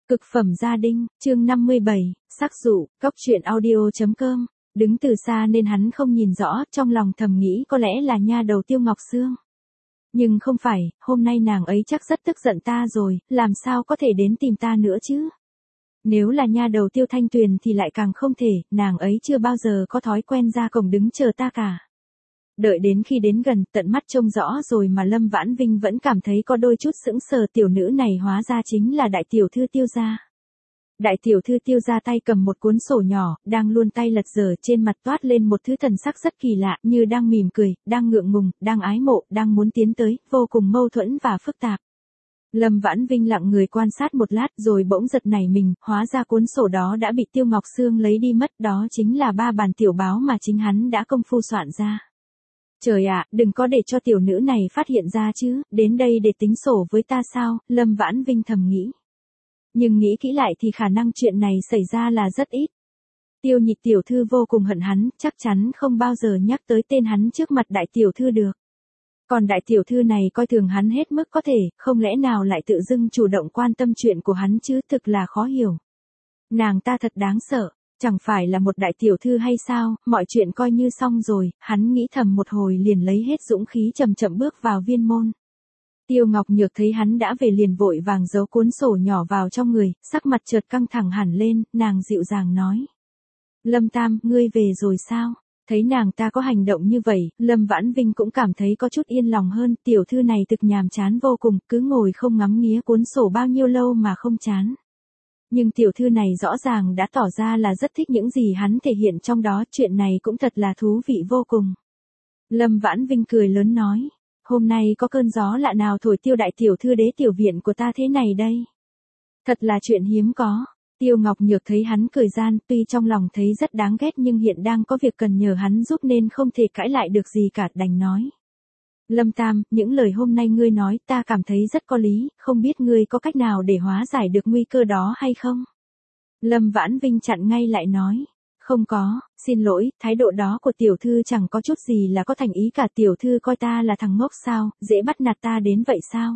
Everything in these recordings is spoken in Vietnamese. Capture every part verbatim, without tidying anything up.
Cực phẩm gia đình, chương năm mươi bảy, sắc dụ, cóc truyện audio.com. Đứng từ xa nên hắn không nhìn rõ, trong lòng thầm nghĩ có lẽ là nha đầu Tiêu Ngọc Sương. Nhưng không phải, hôm nay nàng ấy chắc rất tức giận ta rồi, làm sao có thể đến tìm ta nữa chứ? Nếu là nha đầu Tiêu Thanh Tuyền thì lại càng không thể, nàng ấy chưa bao giờ có thói quen ra cổng đứng chờ ta cả. Đợi đến khi đến gần, tận mắt trông rõ rồi mà Lâm Vãn Vinh vẫn cảm thấy có đôi chút sững sờ, tiểu nữ này hóa ra chính là đại tiểu thư Tiêu gia. Đại tiểu thư Tiêu gia tay cầm một cuốn sổ nhỏ, đang luôn tay lật dở, trên mặt toát lên một thứ thần sắc rất kỳ lạ, như đang mỉm cười, đang ngượng ngùng, đang ái mộ, đang muốn tiến tới, vô cùng mâu thuẫn và phức tạp. Lâm Vãn Vinh lặng người quan sát một lát rồi bỗng giật nảy mình, hóa ra cuốn sổ đó đã bị Tiêu Ngọc Sương lấy đi mất, đó chính là ba bản tiểu báo mà chính hắn đã công phu soạn ra. Trời ạ, đừng có để cho tiểu nữ này phát hiện ra chứ, đến đây để tính sổ với ta sao, Lâm Vãn Vinh thầm nghĩ. Nhưng nghĩ kỹ lại thì khả năng chuyện này xảy ra là rất ít. Tiêu Nhị tiểu thư vô cùng hận hắn, chắc chắn không bao giờ nhắc tới tên hắn trước mặt đại tiểu thư được. Còn đại tiểu thư này coi thường hắn hết mức có thể, không lẽ nào lại tự dưng chủ động quan tâm chuyện của hắn chứ, thực là khó hiểu. Nàng ta thật đáng sợ. Chẳng phải là một đại tiểu thư hay sao, mọi chuyện coi như xong rồi, hắn nghĩ thầm một hồi liền lấy hết dũng khí chậm chậm bước vào viên môn. Tiêu Ngọc Nhược thấy hắn đã về liền vội vàng giấu cuốn sổ nhỏ vào trong người, sắc mặt chợt căng thẳng hẳn lên, nàng dịu dàng nói. Lâm Tam, ngươi về rồi sao? Thấy nàng ta có hành động như vậy, Lâm Vãn Vinh cũng cảm thấy có chút yên lòng hơn, tiểu thư này thực nhàm chán vô cùng, cứ ngồi không ngắm nghía cuốn sổ bao nhiêu lâu mà không chán. Nhưng tiểu thư này rõ ràng đã tỏ ra là rất thích những gì hắn thể hiện trong đó, chuyện này cũng thật là thú vị vô cùng. Lâm Vãn Vinh cười lớn nói, hôm nay có cơn gió lạ nào thổi Tiêu đại tiểu thư đế tiểu viện của ta thế này đây? Thật là chuyện hiếm có. Tiêu Ngọc Nhược thấy hắn cười gian, tuy trong lòng thấy rất đáng ghét nhưng hiện đang có việc cần nhờ hắn giúp nên không thể cãi lại được gì cả, đành nói. Lâm Tam, những lời hôm nay ngươi nói ta cảm thấy rất có lý, không biết ngươi có cách nào để hóa giải được nguy cơ đó hay không? Lâm Vãn Vinh chặn ngay lại nói. Không có, xin lỗi, thái độ đó của tiểu thư chẳng có chút gì là có thành ý cả, tiểu thư coi ta là thằng ngốc sao, dễ bắt nạt ta đến vậy sao?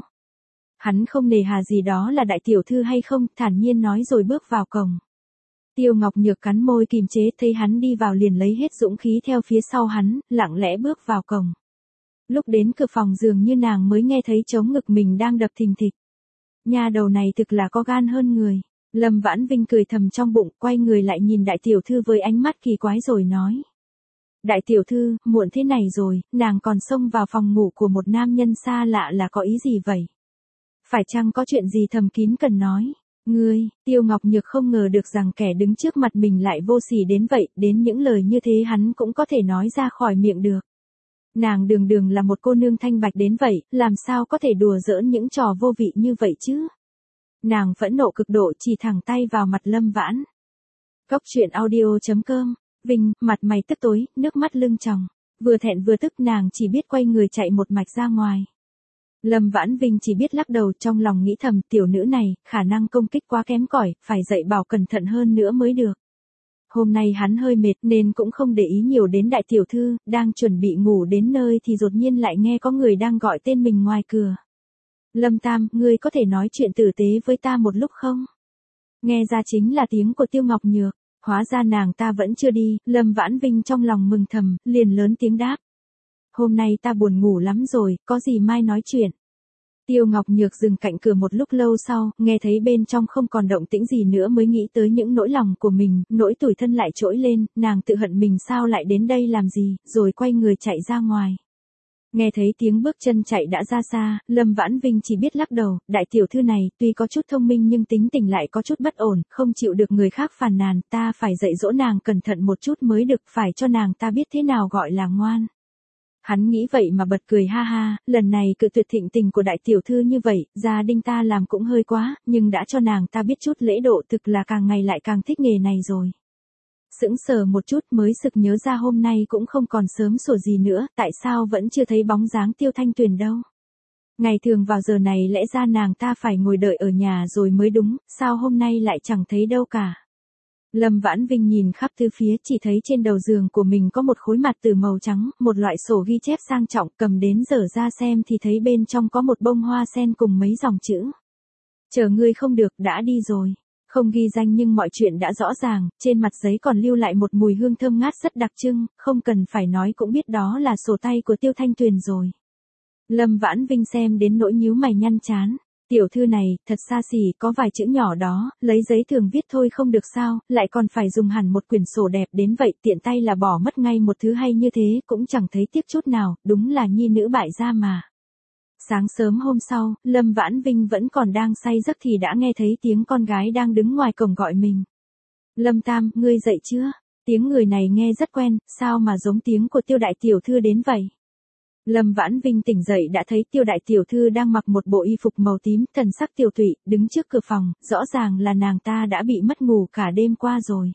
Hắn không nề hà gì đó là đại tiểu thư hay không, thản nhiên nói rồi bước vào cổng. Tiêu Ngọc Nhược cắn môi kìm chế, thấy hắn đi vào liền lấy hết dũng khí theo phía sau hắn, lặng lẽ bước vào cổng. Lúc đến cửa phòng dường như nàng mới nghe thấy trống ngực mình đang đập thình thịch. Nha đầu này thực là có gan hơn người. Lâm Vãn Vinh cười thầm trong bụng, quay người lại nhìn đại tiểu thư với ánh mắt kỳ quái rồi nói. Đại tiểu thư, muộn thế này rồi, nàng còn xông vào phòng ngủ của một nam nhân xa lạ là có ý gì vậy? Phải chăng có chuyện gì thầm kín cần nói? Ngươi, Tiêu Ngọc Nhược không ngờ được rằng kẻ đứng trước mặt mình lại vô sỉ đến vậy, đến những lời như thế hắn cũng có thể nói ra khỏi miệng được. Nàng đường đường là một cô nương thanh bạch đến vậy, làm sao có thể đùa giỡn những trò vô vị như vậy chứ? Nàng phẫn nộ cực độ chỉ thẳng tay vào mặt Lâm Vãn. Cóc truyện audio.com, Vinh, mặt mày tức tối, nước mắt lưng tròng. Vừa thẹn vừa tức nàng chỉ biết quay người chạy một mạch ra ngoài. Lâm Vãn Vinh chỉ biết lắc đầu, trong lòng nghĩ thầm tiểu nữ này, khả năng công kích quá kém cỏi, phải dạy bảo cẩn thận hơn nữa mới được. Hôm nay hắn hơi mệt nên cũng không để ý nhiều đến đại tiểu thư, đang chuẩn bị ngủ đến nơi thì đột nhiên lại nghe có người đang gọi tên mình ngoài cửa. Lâm Tam, ngươi có thể nói chuyện tử tế với ta một lúc không? Nghe ra chính là tiếng của Tiêu Ngọc Nhược, hóa ra nàng ta vẫn chưa đi, Lâm Vãn Vinh trong lòng mừng thầm, liền lớn tiếng đáp. Hôm nay ta buồn ngủ lắm rồi, có gì mai nói chuyện. Tiêu Ngọc Nhược dừng cạnh cửa một lúc lâu sau, nghe thấy bên trong không còn động tĩnh gì nữa mới nghĩ tới những nỗi lòng của mình, nỗi tủi thân lại trỗi lên, nàng tự hận mình sao lại đến đây làm gì, rồi quay người chạy ra ngoài. Nghe thấy tiếng bước chân chạy đã ra xa, Lâm Vãn Vinh chỉ biết lắc đầu, đại tiểu thư này tuy có chút thông minh nhưng tính tình lại có chút bất ổn, không chịu được người khác phàn nàn, ta phải dạy dỗ nàng cẩn thận một chút mới được, phải cho nàng ta biết thế nào gọi là ngoan. Hắn nghĩ vậy mà bật cười ha ha, lần này cự tuyệt thịnh tình của đại tiểu thư như vậy, gia đình ta làm cũng hơi quá, nhưng đã cho nàng ta biết chút lễ độ, thực là càng ngày lại càng thích nghề này rồi. Sững sờ một chút mới sực nhớ ra hôm nay cũng không còn sớm sủa gì nữa, tại sao vẫn chưa thấy bóng dáng Tiêu Thanh Tuyền đâu. Ngày thường vào giờ này lẽ ra nàng ta phải ngồi đợi ở nhà rồi mới đúng, sao hôm nay lại chẳng thấy đâu cả. Lâm Vãn Vinh nhìn khắp tứ phía chỉ thấy trên đầu giường của mình có một khối mặt từ màu trắng, một loại sổ ghi chép sang trọng, cầm đến dở ra xem thì thấy bên trong có một bông hoa sen cùng mấy dòng chữ. Chờ ngươi không được, đã đi rồi. Không ghi danh nhưng mọi chuyện đã rõ ràng, trên mặt giấy còn lưu lại một mùi hương thơm ngát rất đặc trưng, không cần phải nói cũng biết đó là sổ tay của Tiêu Thanh Tuyền rồi. Lâm Vãn Vinh xem đến nỗi nhíu mày nhăn chán. Tiểu thư này, thật xa xỉ, có vài chữ nhỏ đó, lấy giấy thường viết thôi không được sao, lại còn phải dùng hẳn một quyển sổ đẹp đến vậy, tiện tay là bỏ mất ngay một thứ hay như thế, cũng chẳng thấy tiếc chút nào, đúng là nhi nữ bại gia mà. Sáng sớm hôm sau, Lâm Vãn Vinh vẫn còn đang say giấc thì đã nghe thấy tiếng con gái đang đứng ngoài cổng gọi mình. Lâm Tam, ngươi dậy chưa? Tiếng người này nghe rất quen, sao mà giống tiếng của Tiêu đại tiểu thư đến vậy? Lâm Vãn Vinh tỉnh dậy đã thấy Tiêu đại tiểu thư đang mặc một bộ y phục màu tím, thần sắc tiều tụy, đứng trước cửa phòng, rõ ràng là nàng ta đã bị mất ngủ cả đêm qua rồi.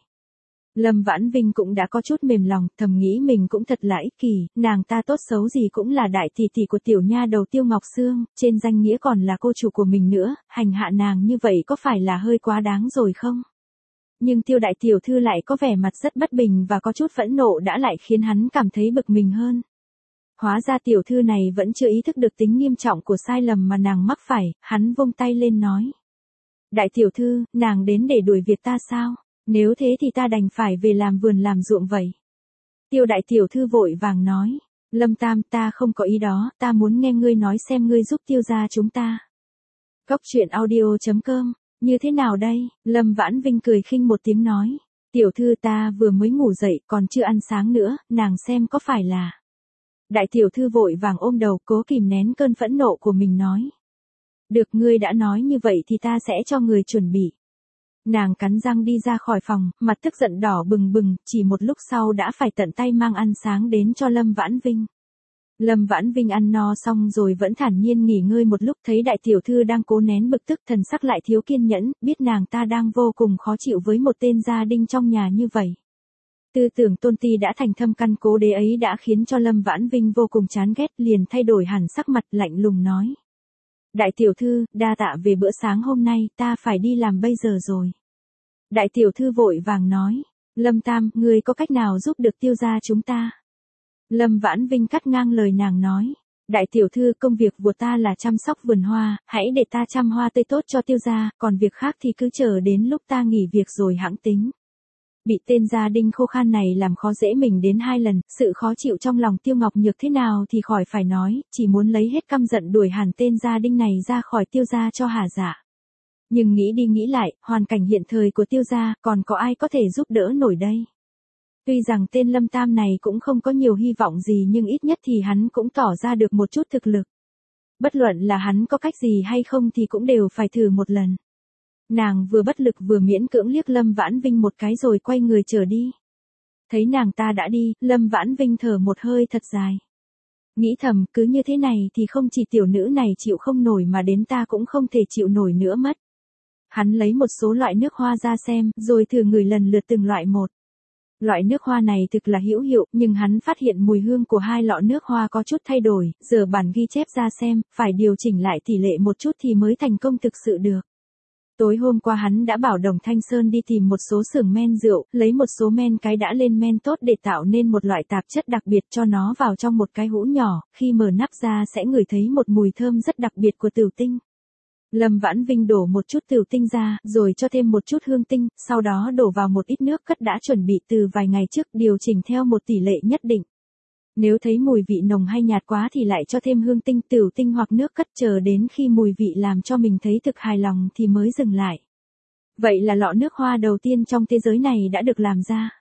Lâm Vãn Vinh cũng đã có chút mềm lòng, thầm nghĩ mình cũng thật là ích kỷ, nàng ta tốt xấu gì cũng là đại tỷ tỷ của tiểu nha đầu Tiêu Ngọc Sương, trên danh nghĩa còn là cô chủ của mình nữa, hành hạ nàng như vậy có phải là hơi quá đáng rồi không? Nhưng Tiêu đại tiểu thư lại có vẻ mặt rất bất bình và có chút phẫn nộ đã lại khiến hắn cảm thấy bực mình hơn. Hóa ra tiểu thư này vẫn chưa ý thức được tính nghiêm trọng của sai lầm mà nàng mắc phải, hắn vung tay lên nói. Đại tiểu thư, nàng đến để đuổi việc ta sao? Nếu thế thì ta đành phải về làm vườn làm ruộng vậy. Tiêu đại tiểu thư vội vàng nói. Lâm Tam, ta không có ý đó, ta muốn nghe ngươi nói xem ngươi giúp Tiêu gia chúng ta. Cóc truyện audio chấm com, như thế nào đây? Lâm Vãn Vinh cười khinh một tiếng nói. Tiểu thư ta vừa mới ngủ dậy còn chưa ăn sáng nữa, nàng xem có phải là... Đại tiểu thư vội vàng ôm đầu cố kìm nén cơn phẫn nộ của mình nói. Được, ngươi đã nói như vậy thì ta sẽ cho người chuẩn bị. Nàng cắn răng đi ra khỏi phòng, mặt tức giận đỏ bừng bừng, chỉ một lúc sau đã phải tận tay mang ăn sáng đến cho Lâm Vãn Vinh. Lâm Vãn Vinh ăn no xong rồi vẫn thản nhiên nghỉ ngơi một lúc, thấy đại tiểu thư đang cố nén bực tức, thần sắc lại thiếu kiên nhẫn, biết nàng ta đang vô cùng khó chịu với một tên gia đinh trong nhà như vậy. Tư tưởng tôn ti đã thành thâm căn cố đế ấy đã khiến cho Lâm Vãn Vinh vô cùng chán ghét, liền thay đổi hẳn sắc mặt, lạnh lùng nói. Đại tiểu thư, đa tạ về bữa sáng hôm nay, ta phải đi làm bây giờ rồi. Đại tiểu thư vội vàng nói. Lâm Tam, ngươi có cách nào giúp được Tiêu gia chúng ta? Lâm Vãn Vinh cắt ngang lời nàng nói. Đại tiểu thư, công việc của ta là chăm sóc vườn hoa, hãy để ta chăm hoa tươi tốt cho Tiêu gia, còn việc khác thì cứ chờ đến lúc ta nghỉ việc rồi hãng tính. Bị tên gia đinh khô khan này làm khó dễ mình đến hai lần, sự khó chịu trong lòng Tiêu Ngọc Nhược thế nào thì khỏi phải nói, chỉ muốn lấy hết căm giận đuổi hẳn tên gia đinh này ra khỏi Tiêu gia cho hả dạ. Nhưng nghĩ đi nghĩ lại, hoàn cảnh hiện thời của Tiêu gia, còn có ai có thể giúp đỡ nổi đây? Tuy rằng tên Lâm Tam này cũng không có nhiều hy vọng gì nhưng ít nhất thì hắn cũng tỏ ra được một chút thực lực. Bất luận là hắn có cách gì hay không thì cũng đều phải thử một lần. Nàng vừa bất lực vừa miễn cưỡng liếc Lâm Vãn Vinh một cái rồi quay người trở đi. Thấy nàng ta đã đi, Lâm Vãn Vinh thở một hơi thật dài. Nghĩ thầm, cứ như thế này thì không chỉ tiểu nữ này chịu không nổi mà đến ta cũng không thể chịu nổi nữa mất. Hắn lấy một số loại nước hoa ra xem, rồi thử ngửi lần lượt từng loại một. Loại nước hoa này thực là hữu hiệu, nhưng hắn phát hiện mùi hương của hai lọ nước hoa có chút thay đổi, giờ bản ghi chép ra xem, phải điều chỉnh lại tỷ lệ một chút thì mới thành công thực sự được. Tối hôm qua hắn đã bảo Đồng Thanh Sơn đi tìm một số xưởng men rượu, lấy một số men cái đã lên men tốt để tạo nên một loại tạp chất đặc biệt cho nó vào trong một cái hũ nhỏ, khi mở nắp ra sẽ ngửi thấy một mùi thơm rất đặc biệt của tửu tinh. Lâm Vãn Vinh đổ một chút tửu tinh ra, rồi cho thêm một chút hương tinh, sau đó đổ vào một ít nước cất đã chuẩn bị từ vài ngày trước, điều chỉnh theo một tỷ lệ nhất định. Nếu thấy mùi vị nồng hay nhạt quá thì lại cho thêm hương tinh, tửu tinh hoặc nước cất, chờ đến khi mùi vị làm cho mình thấy thực hài lòng thì mới dừng lại. Vậy là lọ nước hoa đầu tiên trong thế giới này đã được làm ra.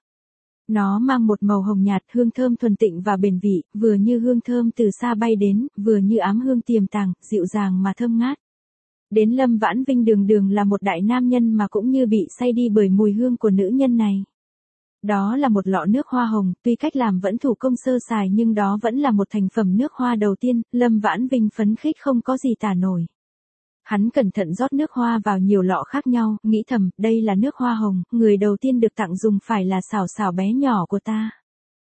Nó mang một màu hồng nhạt, hương thơm thuần tịnh và bền vị, vừa như hương thơm từ xa bay đến, vừa như ám hương tiềm tàng, dịu dàng mà thơm ngát. Đến Lâm Vãn Vinh đường đường là một đại nam nhân mà cũng như bị say đi bởi mùi hương của nữ nhân này. Đó là một lọ nước hoa hồng, tuy cách làm vẫn thủ công sơ sài nhưng đó vẫn là một thành phẩm nước hoa đầu tiên, Lâm Vãn Vinh phấn khích không có gì tả nổi. Hắn cẩn thận rót nước hoa vào nhiều lọ khác nhau, nghĩ thầm, đây là nước hoa hồng, người đầu tiên được tặng dùng phải là Xảo Xảo bé nhỏ của ta.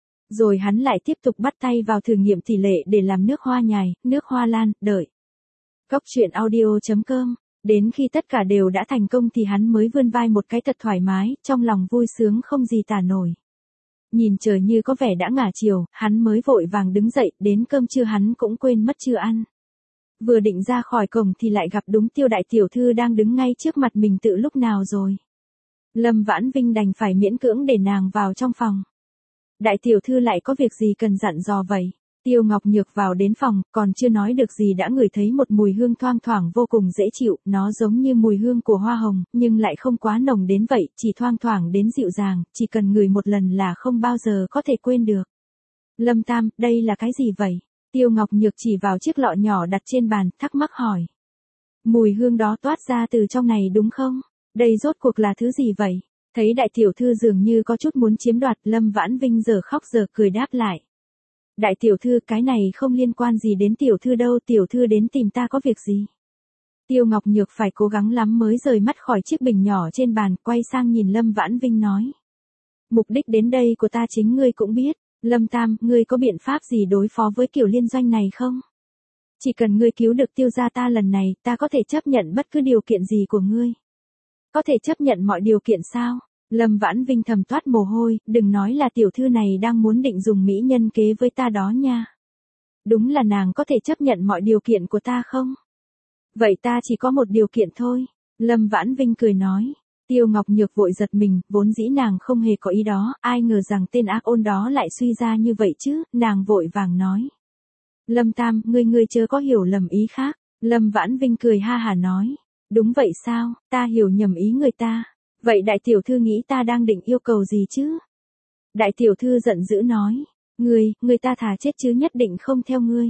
Rồi hắn lại tiếp tục bắt tay vào thử nghiệm tỷ lệ để làm nước hoa nhài, nước hoa lan, đợi. Cóc truyện audio chấm com. Đến khi tất cả đều đã thành công thì hắn mới vươn vai một cái thật thoải mái, trong lòng vui sướng không gì tả nổi. Nhìn trời như có vẻ đã ngả chiều, hắn mới vội vàng đứng dậy, đến cơm trưa hắn cũng quên mất chưa ăn. Vừa định ra khỏi cổng thì lại gặp đúng Tiêu đại tiểu thư đang đứng ngay trước mặt mình tự lúc nào rồi. Lâm Vãn Vinh đành phải miễn cưỡng để nàng vào trong phòng. Đại tiểu thư lại có việc gì cần dặn dò vậy? Tiêu Ngọc Nhược vào đến phòng, còn chưa nói được gì đã ngửi thấy một mùi hương thoang thoảng vô cùng dễ chịu, nó giống như mùi hương của hoa hồng, nhưng lại không quá nồng đến vậy, chỉ thoang thoảng đến dịu dàng, chỉ cần ngửi một lần là không bao giờ có thể quên được. Lâm Tam, đây là cái gì vậy? Tiêu Ngọc Nhược chỉ vào chiếc lọ nhỏ đặt trên bàn, thắc mắc hỏi. Mùi hương đó toát ra từ trong này đúng không? Đây rốt cuộc là thứ gì vậy? Thấy đại tiểu thư dường như có chút muốn chiếm đoạt, Lâm Vãn Vinh giờ khóc giờ cười đáp lại. Đại tiểu thư, cái này không liên quan gì đến tiểu thư đâu, tiểu thư đến tìm ta có việc gì? Tiêu Ngọc Nhược phải cố gắng lắm mới rời mắt khỏi chiếc bình nhỏ trên bàn, quay sang nhìn Lâm Vãn Vinh nói. Mục đích đến đây của ta chính ngươi cũng biết, Lâm Tam, ngươi có biện pháp gì đối phó với kiểu liên doanh này không? Chỉ cần ngươi cứu được Tiêu gia ta lần này, ta có thể chấp nhận bất cứ điều kiện gì của ngươi. Có thể chấp nhận mọi điều kiện sao? Lâm Vãn Vinh thầm toát mồ hôi, đừng nói là tiểu thư này đang muốn định dùng mỹ nhân kế với ta đó nha. Đúng là nàng có thể chấp nhận mọi điều kiện của ta không? Vậy ta chỉ có một điều kiện thôi. Lâm Vãn Vinh cười nói. Tiêu Ngọc Nhược vội giật mình, vốn dĩ nàng không hề có ý đó, ai ngờ rằng tên ác ôn đó lại suy ra như vậy chứ, nàng vội vàng nói. Lâm Tam, ngươi ngươi chớ có hiểu lầm ý khác. Lâm Vãn Vinh cười ha hà nói. Đúng vậy sao, ta hiểu nhầm ý người ta. Vậy đại tiểu thư nghĩ ta đang định yêu cầu gì chứ? Đại tiểu thư giận dữ nói. Ngươi, người ta thà chết chứ nhất định không theo ngươi.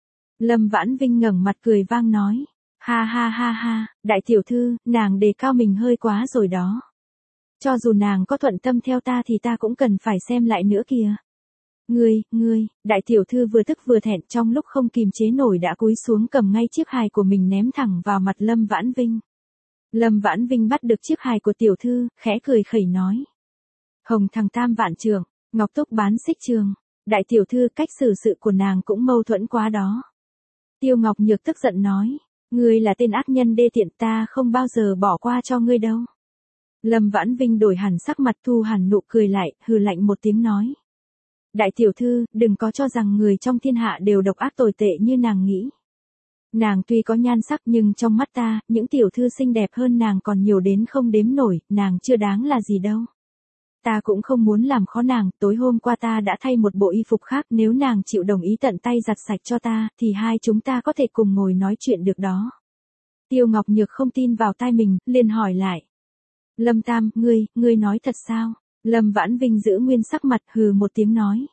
Lâm Vãn Vinh ngẩng mặt cười vang nói. Ha ha ha ha, đại tiểu thư, nàng đề cao mình hơi quá rồi đó. Cho dù nàng có thuận tâm theo ta thì ta cũng cần phải xem lại nữa kìa. Ngươi, ngươi, đại tiểu thư vừa tức vừa thẹn, trong lúc không kìm chế nổi đã cúi xuống cầm ngay chiếc hài của mình ném thẳng vào mặt Lâm Vãn Vinh. Lâm Vãn Vinh bắt được chiếc hài của tiểu thư, khẽ cười khẩy nói. Hồng thằng tam vạn trường, ngọc túc bán xích trường. Đại tiểu thư, cách xử sự của nàng cũng mâu thuẫn quá đó. Tiêu Ngọc Nhược tức giận nói. Ngươi là tên ác nhân đê tiện, ta không bao giờ bỏ qua cho ngươi đâu. Lâm Vãn Vinh đổi hẳn sắc mặt, thu hẳn nụ cười lại, hừ lạnh một tiếng nói. Đại tiểu thư, đừng có cho rằng người trong thiên hạ đều độc ác tồi tệ như nàng nghĩ. Nàng tuy có nhan sắc nhưng trong mắt ta, những tiểu thư xinh đẹp hơn nàng còn nhiều đến không đếm nổi, nàng chưa đáng là gì đâu. Ta cũng không muốn làm khó nàng, tối hôm qua ta đã thay một bộ y phục khác, nếu nàng chịu đồng ý tận tay giặt sạch cho ta, thì hai chúng ta có thể cùng ngồi nói chuyện được đó. Tiêu Ngọc Nhược không tin vào tai mình, liền hỏi lại. Lâm Tam, ngươi, ngươi nói thật sao? Lâm Vãn Vinh giữ nguyên sắc mặt, hừ một tiếng nói.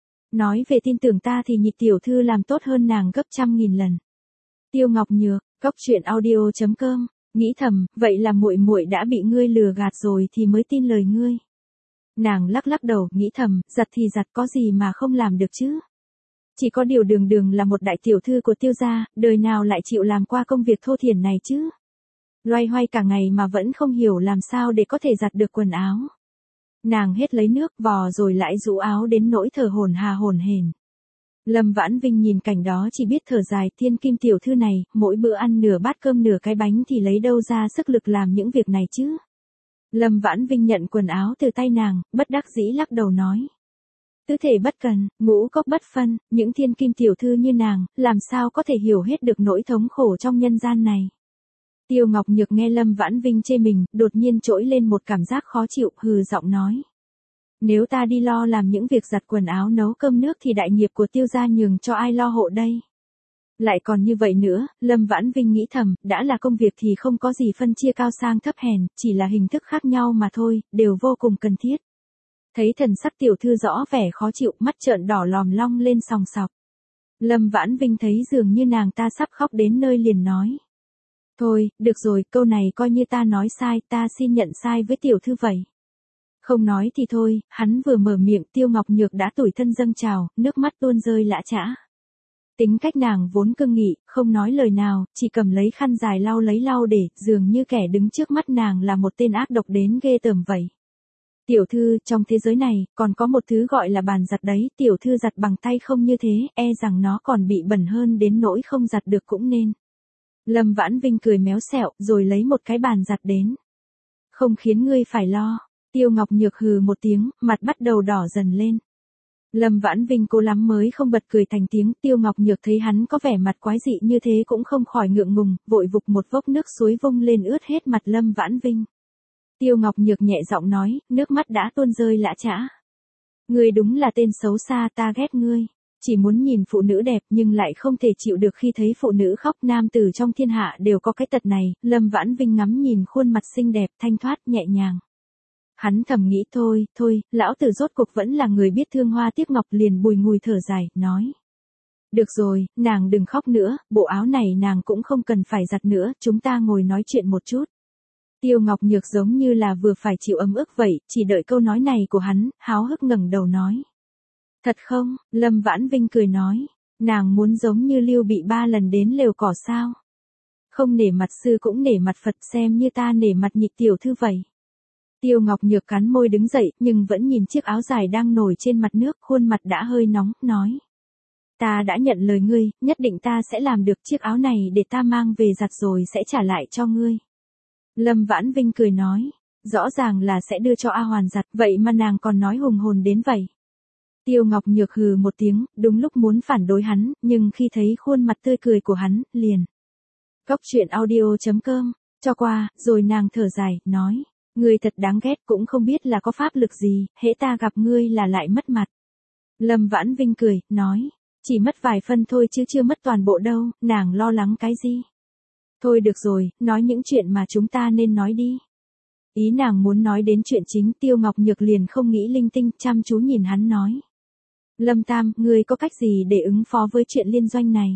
Nói về tin tưởng ta thì nhị tiểu thư làm tốt hơn nàng gấp trăm nghìn lần. Tiêu Ngọc Nhược, góc truyện audio chấm com, nghĩ thầm, vậy là muội muội đã bị ngươi lừa gạt rồi thì mới tin lời ngươi. Nàng lắc lắc đầu, nghĩ thầm, giặt thì giặt, có gì mà không làm được chứ. Chỉ có điều Đường Đường là một đại tiểu thư của Tiêu gia, đời nào lại chịu làm qua công việc thô thiển này chứ. Loay hoay cả ngày mà vẫn không hiểu làm sao để có thể giặt được quần áo. Nàng hết lấy nước vò rồi lại rũ áo đến nỗi thở hổn hà hổn hển. Lâm Vãn Vinh nhìn cảnh đó chỉ biết thở dài, thiên kim tiểu thư này, mỗi bữa ăn nửa bát cơm nửa cái bánh thì lấy đâu ra sức lực làm những việc này chứ. Lâm Vãn Vinh nhận quần áo từ tay nàng, bất đắc dĩ lắc đầu nói. Tứ thể bất cần, ngũ cốc bất phân, những thiên kim tiểu thư như nàng, làm sao có thể hiểu hết được nỗi thống khổ trong nhân gian này. Tiêu Ngọc Nhược nghe Lâm Vãn Vinh chê mình, đột nhiên trỗi lên một cảm giác khó chịu, hừ giọng nói. Nếu ta đi lo làm những việc giặt quần áo nấu cơm nước thì đại nghiệp của Tiêu gia nhường cho ai lo hộ đây? Lại còn như vậy nữa, Lâm Vãn Vinh nghĩ thầm, đã là công việc thì không có gì phân chia cao sang thấp hèn, chỉ là hình thức khác nhau mà thôi, đều vô cùng cần thiết. Thấy thần sắc tiểu thư rõ vẻ khó chịu, mắt trợn đỏ lòm long lên sòng sọc. Lâm Vãn Vinh thấy dường như nàng ta sắp khóc đến nơi liền nói. Thôi, được rồi, câu này coi như ta nói sai, ta xin nhận sai với tiểu thư vậy. Không nói thì thôi, hắn vừa mở miệng, Tiêu Ngọc Nhược đã tủi thân dâng trào, nước mắt tuôn rơi lã chã. Tính cách nàng vốn cương nghị, không nói lời nào, chỉ cầm lấy khăn dài lau lấy lau để, dường như kẻ đứng trước mắt nàng là một tên ác độc đến ghê tởm vậy. Tiểu thư, trong thế giới này, còn có một thứ gọi là bàn giặt đấy, tiểu thư giặt bằng tay không như thế, e rằng nó còn bị bẩn hơn đến nỗi không giặt được cũng nên. Lâm Vãn Vinh cười méo xẹo, rồi lấy một cái bàn giặt đến. Không khiến ngươi phải lo. Tiêu Ngọc Nhược hừ một tiếng, mặt bắt đầu đỏ dần lên. Lâm Vãn Vinh cố lắm mới không bật cười thành tiếng, Tiêu Ngọc Nhược thấy hắn có vẻ mặt quái dị như thế cũng không khỏi ngượng ngùng, vội vục một vốc nước suối vung lên ướt hết mặt Lâm Vãn Vinh. Tiêu Ngọc Nhược nhẹ giọng nói, nước mắt đã tuôn rơi lã chã. Ngươi đúng là tên xấu xa, ta ghét ngươi. Chỉ muốn nhìn phụ nữ đẹp nhưng lại không thể chịu được khi thấy phụ nữ khóc. Nam tử trong thiên hạ đều có cái tật này. Lâm Vãn Vinh ngắm nhìn khuôn mặt xinh đẹp, thanh thoát, nhẹ nhàng. Hắn thầm nghĩ thôi, thôi, lão tử rốt cuộc vẫn là người biết thương hoa tiếc ngọc, liền bùi ngùi thở dài, nói. Được rồi, nàng đừng khóc nữa, bộ áo này nàng cũng không cần phải giặt nữa, chúng ta ngồi nói chuyện một chút. Tiêu Ngọc Nhược giống như là vừa phải chịu ấm ức vậy, chỉ đợi câu nói này của hắn, háo hức ngẩng đầu nói. Thật không? Lâm Vãn Vinh cười nói, nàng muốn giống như Lưu Bị ba lần đến lều cỏ sao? Không nể mặt sư cũng nể mặt Phật, xem như ta nể mặt Nhị tiểu thư vậy. Tiêu Ngọc Nhược cắn môi đứng dậy, nhưng vẫn nhìn chiếc áo dài đang nổi trên mặt nước, khuôn mặt đã hơi nóng, nói. Ta đã nhận lời ngươi, nhất định ta sẽ làm được, chiếc áo này để ta mang về giặt rồi sẽ trả lại cho ngươi. Lâm Vãn Vinh cười nói, rõ ràng là sẽ đưa cho A Hoàn giặt, vậy mà nàng còn nói hùng hồn đến vậy. Tiêu Ngọc Nhược hừ một tiếng, đúng lúc muốn phản đối hắn, nhưng khi thấy khuôn mặt tươi cười của hắn, liền. Cóc truyện audio chấm com, cho qua, rồi nàng thở dài, nói, ngươi thật đáng ghét, cũng không biết là có pháp lực gì, hễ ta gặp ngươi là lại mất mặt. Lâm Vãn Vinh cười, nói, chỉ mất vài phân thôi chứ chưa mất toàn bộ đâu, nàng lo lắng cái gì. Thôi được rồi, nói những chuyện mà chúng ta nên nói đi. Ý nàng muốn nói đến chuyện chính. Tiêu Ngọc Nhược liền không nghĩ linh tinh, chăm chú nhìn hắn nói. Lâm Tam, ngươi có cách gì để ứng phó với chuyện liên doanh này?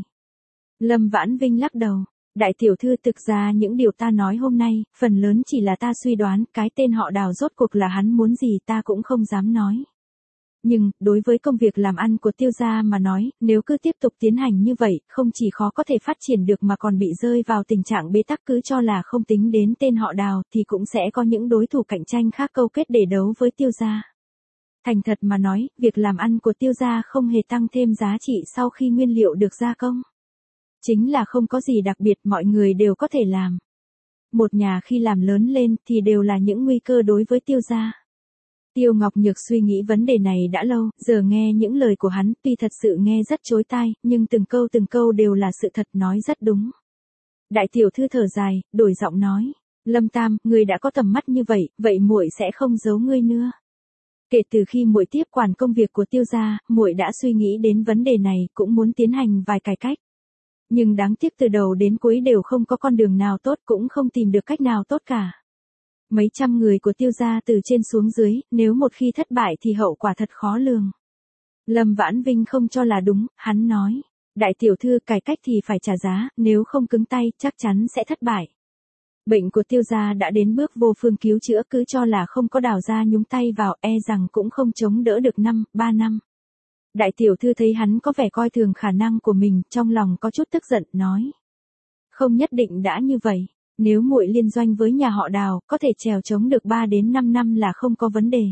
Lâm Vãn Vinh lắc đầu. Đại tiểu thư, thực ra những điều ta nói hôm nay, phần lớn chỉ là ta suy đoán, cái tên họ Đào rốt cuộc là hắn muốn gì ta cũng không dám nói. Nhưng, đối với công việc làm ăn của Tiêu gia mà nói, nếu cứ tiếp tục tiến hành như vậy, không chỉ khó có thể phát triển được mà còn bị rơi vào tình trạng bế tắc. Cứ cho là không tính đến tên họ Đào, thì cũng sẽ có những đối thủ cạnh tranh khác câu kết để đấu với Tiêu gia. Thành thật mà nói, việc làm ăn của Tiêu gia không hề tăng thêm giá trị sau khi nguyên liệu được gia công. Chính là không có gì đặc biệt, mọi người đều có thể làm. Một nhà khi làm lớn lên thì đều là những nguy cơ đối với Tiêu gia. Tiêu Ngọc Nhược suy nghĩ vấn đề này đã lâu, giờ nghe những lời của hắn, tuy thật sự nghe rất chói tai, nhưng từng câu từng câu đều là sự thật, nói rất đúng. Đại tiểu thư thở dài, đổi giọng nói, Lâm Tam, ngươi đã có tầm mắt như vậy, vậy muội sẽ không giấu ngươi nữa. Kể từ khi muội tiếp quản công việc của Tiêu gia, muội đã suy nghĩ đến vấn đề này, cũng muốn tiến hành vài cải cách. Nhưng đáng tiếc từ đầu đến cuối đều không có con đường nào tốt, cũng không tìm được cách nào tốt cả. Mấy trăm người của Tiêu gia từ trên xuống dưới, nếu một khi thất bại thì hậu quả thật khó lường. Lâm Vãn Vinh không cho là đúng, hắn nói. Đại tiểu thư, cải cách thì phải trả giá, nếu không cứng tay chắc chắn sẽ thất bại. Bệnh của Tiêu gia đã đến bước vô phương cứu chữa, cứ cho là không có Đào gia nhúng tay vào, e rằng cũng không chống đỡ được năm, ba năm. Đại tiểu thư thấy hắn có vẻ coi thường khả năng của mình, trong lòng có chút tức giận, nói. Không nhất định đã như vậy. Nếu muội liên doanh với nhà họ Đào, có thể trèo chống được ba đến năm năm là không có vấn đề.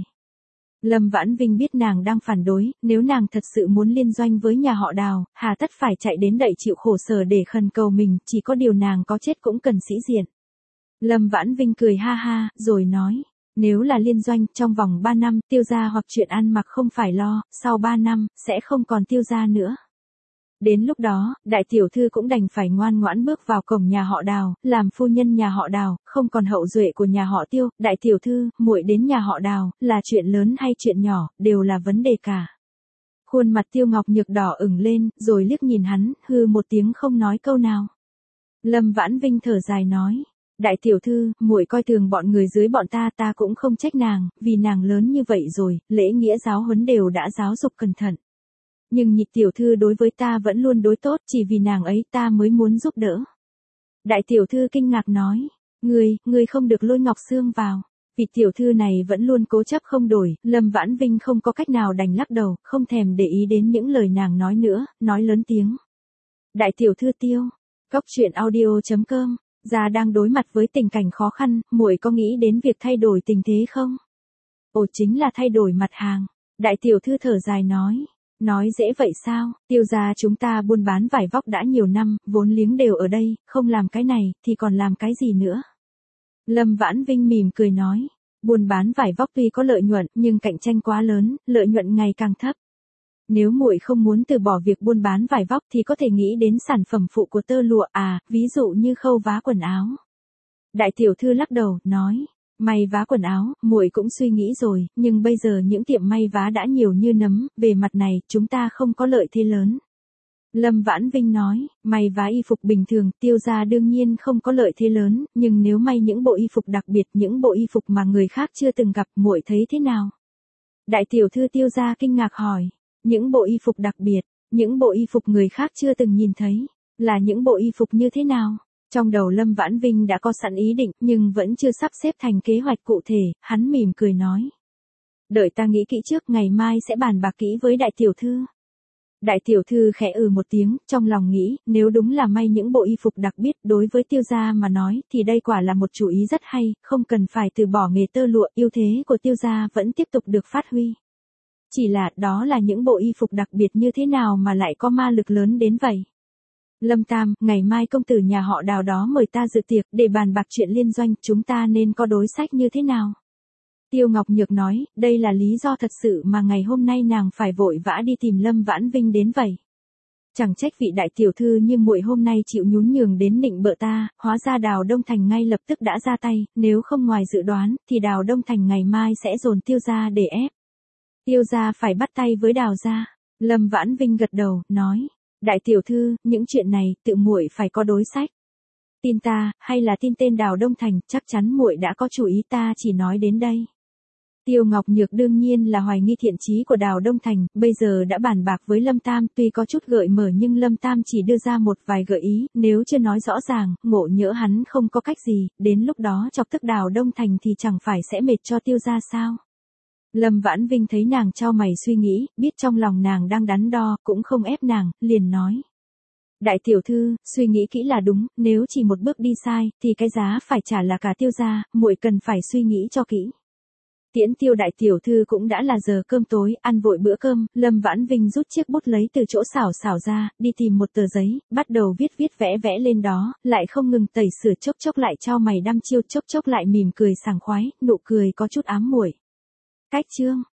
Lâm Vãn Vinh biết nàng đang phản đối, nếu nàng thật sự muốn liên doanh với nhà họ Đào, hà tất phải chạy đến đậy chịu khổ sở để khẩn cầu mình, chỉ có điều nàng có chết cũng cần sĩ diện. Lâm Vãn Vinh cười ha ha, rồi nói, nếu là liên doanh, trong vòng ba năm, Tiêu gia hoặc chuyện ăn mặc không phải lo, sau ba năm, sẽ không còn Tiêu gia nữa. Đến lúc đó, đại tiểu thư cũng đành phải ngoan ngoãn bước vào cổng nhà họ Đào, làm phu nhân nhà họ Đào, không còn hậu duệ của nhà họ Tiêu. Đại tiểu thư, muội đến nhà họ Đào, là chuyện lớn hay chuyện nhỏ, đều là vấn đề cả. Khuôn mặt Tiêu Ngọc Nhược đỏ ửng lên, rồi liếc nhìn hắn, hư một tiếng không nói câu nào. Lâm Vãn Vinh thở dài nói, đại tiểu thư, muội coi thường bọn người dưới bọn ta, ta cũng không trách nàng, vì nàng lớn như vậy rồi, lễ nghĩa giáo huấn đều đã giáo dục cẩn thận. Nhưng Nhị tiểu thư đối với ta vẫn luôn đối tốt, chỉ vì nàng ấy ta mới muốn giúp đỡ. Đại tiểu thư kinh ngạc nói, ngươi, ngươi không được lôi Ngọc Sương vào. Vị tiểu thư này vẫn luôn cố chấp không đổi, Lâm Vãn Vinh không có cách nào đành lắc đầu, không thèm để ý đến những lời nàng nói nữa, nói lớn tiếng. Đại tiểu thư Tiêu, cóc truyện audio chấm com, gia đang đối mặt với tình cảnh khó khăn, muội có nghĩ đến việc thay đổi tình thế không? Ồ, chính là thay đổi mặt hàng. Đại tiểu thư thở dài nói. Nói dễ vậy sao, Tiêu gia chúng ta buôn bán vải vóc đã nhiều năm, vốn liếng đều ở đây, không làm cái này, thì còn làm cái gì nữa? Lâm Vãn Vinh mỉm cười nói, buôn bán vải vóc tuy có lợi nhuận, nhưng cạnh tranh quá lớn, lợi nhuận ngày càng thấp. Nếu muội không muốn từ bỏ việc buôn bán vải vóc thì có thể nghĩ đến sản phẩm phụ của tơ lụa, à, ví dụ như khâu vá quần áo. Đại tiểu thư lắc đầu, nói, May vá quần áo, muội cũng suy nghĩ rồi, nhưng bây giờ những tiệm may vá đã nhiều như nấm, về mặt này, chúng ta không có lợi thế lớn. Lâm Vãn Vinh nói, may vá y phục bình thường, Tiêu gia đương nhiên không có lợi thế lớn, nhưng nếu may những bộ y phục đặc biệt, những bộ y phục mà người khác chưa từng gặp, muội thấy thế nào? Đại tiểu thư Tiêu gia kinh ngạc hỏi, những bộ y phục đặc biệt, những bộ y phục người khác chưa từng nhìn thấy, là những bộ y phục như thế nào? Trong đầu Lâm Vãn Vinh đã có sẵn ý định, nhưng vẫn chưa sắp xếp thành kế hoạch cụ thể, hắn mỉm cười nói. Đợi ta nghĩ kỹ trước, ngày mai sẽ bàn bạc kỹ với đại tiểu thư. Đại tiểu thư khẽ ừ một tiếng, trong lòng nghĩ, nếu đúng là may những bộ y phục đặc biệt đối với Tiêu gia mà nói, thì đây quả là một chủ ý rất hay, không cần phải từ bỏ nghề tơ lụa, ưu thế của Tiêu gia vẫn tiếp tục được phát huy. Chỉ là, đó là những bộ y phục đặc biệt như thế nào mà lại có ma lực lớn đến vậy? Lâm Tam, ngày mai công tử nhà họ Đào đó mời ta dự tiệc, để bàn bạc chuyện liên doanh, chúng ta nên có đối sách như thế nào? Tiêu Ngọc Nhược nói, đây là lý do thật sự mà ngày hôm nay nàng phải vội vã đi tìm Lâm Vãn Vinh đến vậy. Chẳng trách vị đại tiểu thư như muội hôm nay chịu nhún nhường đến nịnh bợ ta, hóa ra Đào Đông Thành ngay lập tức đã ra tay, nếu không ngoài dự đoán, thì Đào Đông Thành ngày mai sẽ dồn Tiêu gia để ép. Tiêu gia phải bắt tay với Đào gia. Lâm Vãn Vinh gật đầu, nói, đại tiểu thư, những chuyện này, tự muội phải có đối sách. Tin ta, hay là tin tên Đào Đông Thành, chắc chắn muội đã có chủ ý, ta chỉ nói đến đây. Tiêu Ngọc Nhược đương nhiên là hoài nghi thiện chí của Đào Đông Thành, bây giờ đã bàn bạc với Lâm Tam, tuy có chút gợi mở nhưng Lâm Tam chỉ đưa ra một vài gợi ý, nếu chưa nói rõ ràng, ngộ nhỡ hắn không có cách gì, đến lúc đó chọc tức Đào Đông Thành thì chẳng phải sẽ mệt cho Tiêu gia sao. Lâm Vãn Vinh thấy nàng chau mày suy nghĩ, biết trong lòng nàng đang đắn đo, cũng không ép nàng, liền nói. Đại tiểu thư, suy nghĩ kỹ là đúng, nếu chỉ một bước đi sai, thì cái giá phải trả là cả Tiêu gia, muội cần phải suy nghĩ cho kỹ. Tiễn Tiêu đại tiểu thư cũng đã là giờ cơm tối, ăn vội bữa cơm, Lâm Vãn Vinh rút chiếc bút lấy từ chỗ xảo xảo ra, đi tìm một tờ giấy, bắt đầu viết viết vẽ vẽ lên đó, lại không ngừng tẩy sửa, chốc chốc lại chau mày đăm chiêu, chốc chốc lại mỉm cười sảng khoái, nụ cười có chút ám muội. Cách chương